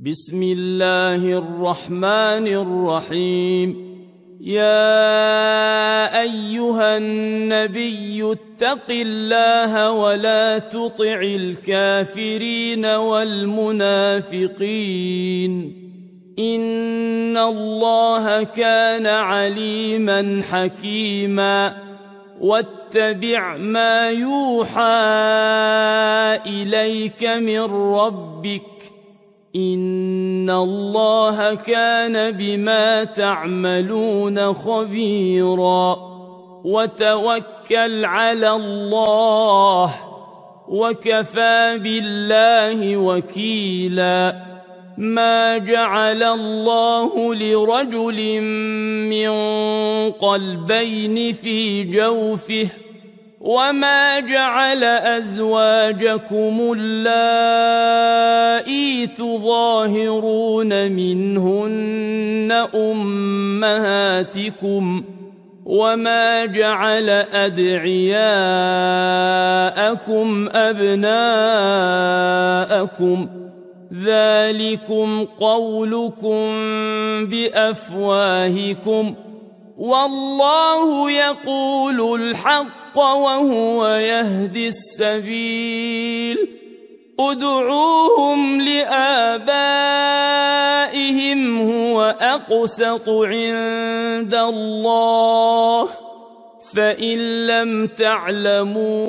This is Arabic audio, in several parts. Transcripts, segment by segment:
بسم الله الرحمن الرحيم. يا أيها النبي اتق الله ولا تطع الكافرين والمنافقين إن الله كان عليما حكيما. واتبع ما يوحى إليك من ربك إن الله كان بما تعملون خبيرا. وتوكل على الله وكفى بالله وكيلا. ما جعل الله لرجل من قلبين في جوفه وما جعل أزواجكم اللائي تظاهرون منهن أمهاتكم وما جعل أدعياءكم أبناءكم ذلكم قولكم بأفواهكم والله يقول الحق وهو يهدي السبيل. ادعوهم لآبائهم هو أقسط عند الله فإن لم تعلموا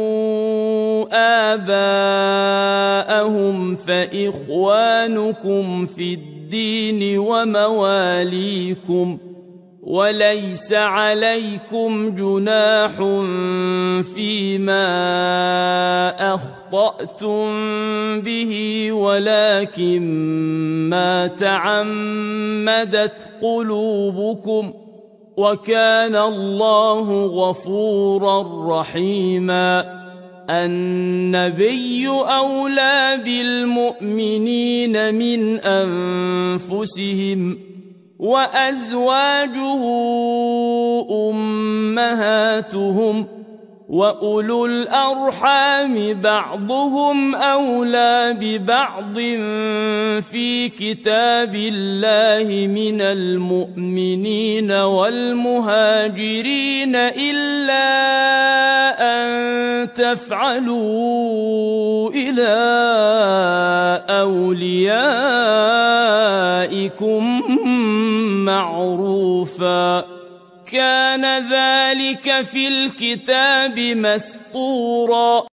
آباءهم فإخوانكم في الدين ومواليكم وليس عليكم جناح فيما أخطأتم به ولكن ما تعمدت قلوبكم وكان الله غفورا رحيما. النبي أولى بالمؤمنين من أنفسهم وأزواجه أمهاتهم وأولو الأرحام بعضهم أولى ببعض في كتاب الله من المؤمنين والمهاجرين إلا أن تفعلوا إلى أوليائكم معروفا كان ذلك في الكتاب مسطورا.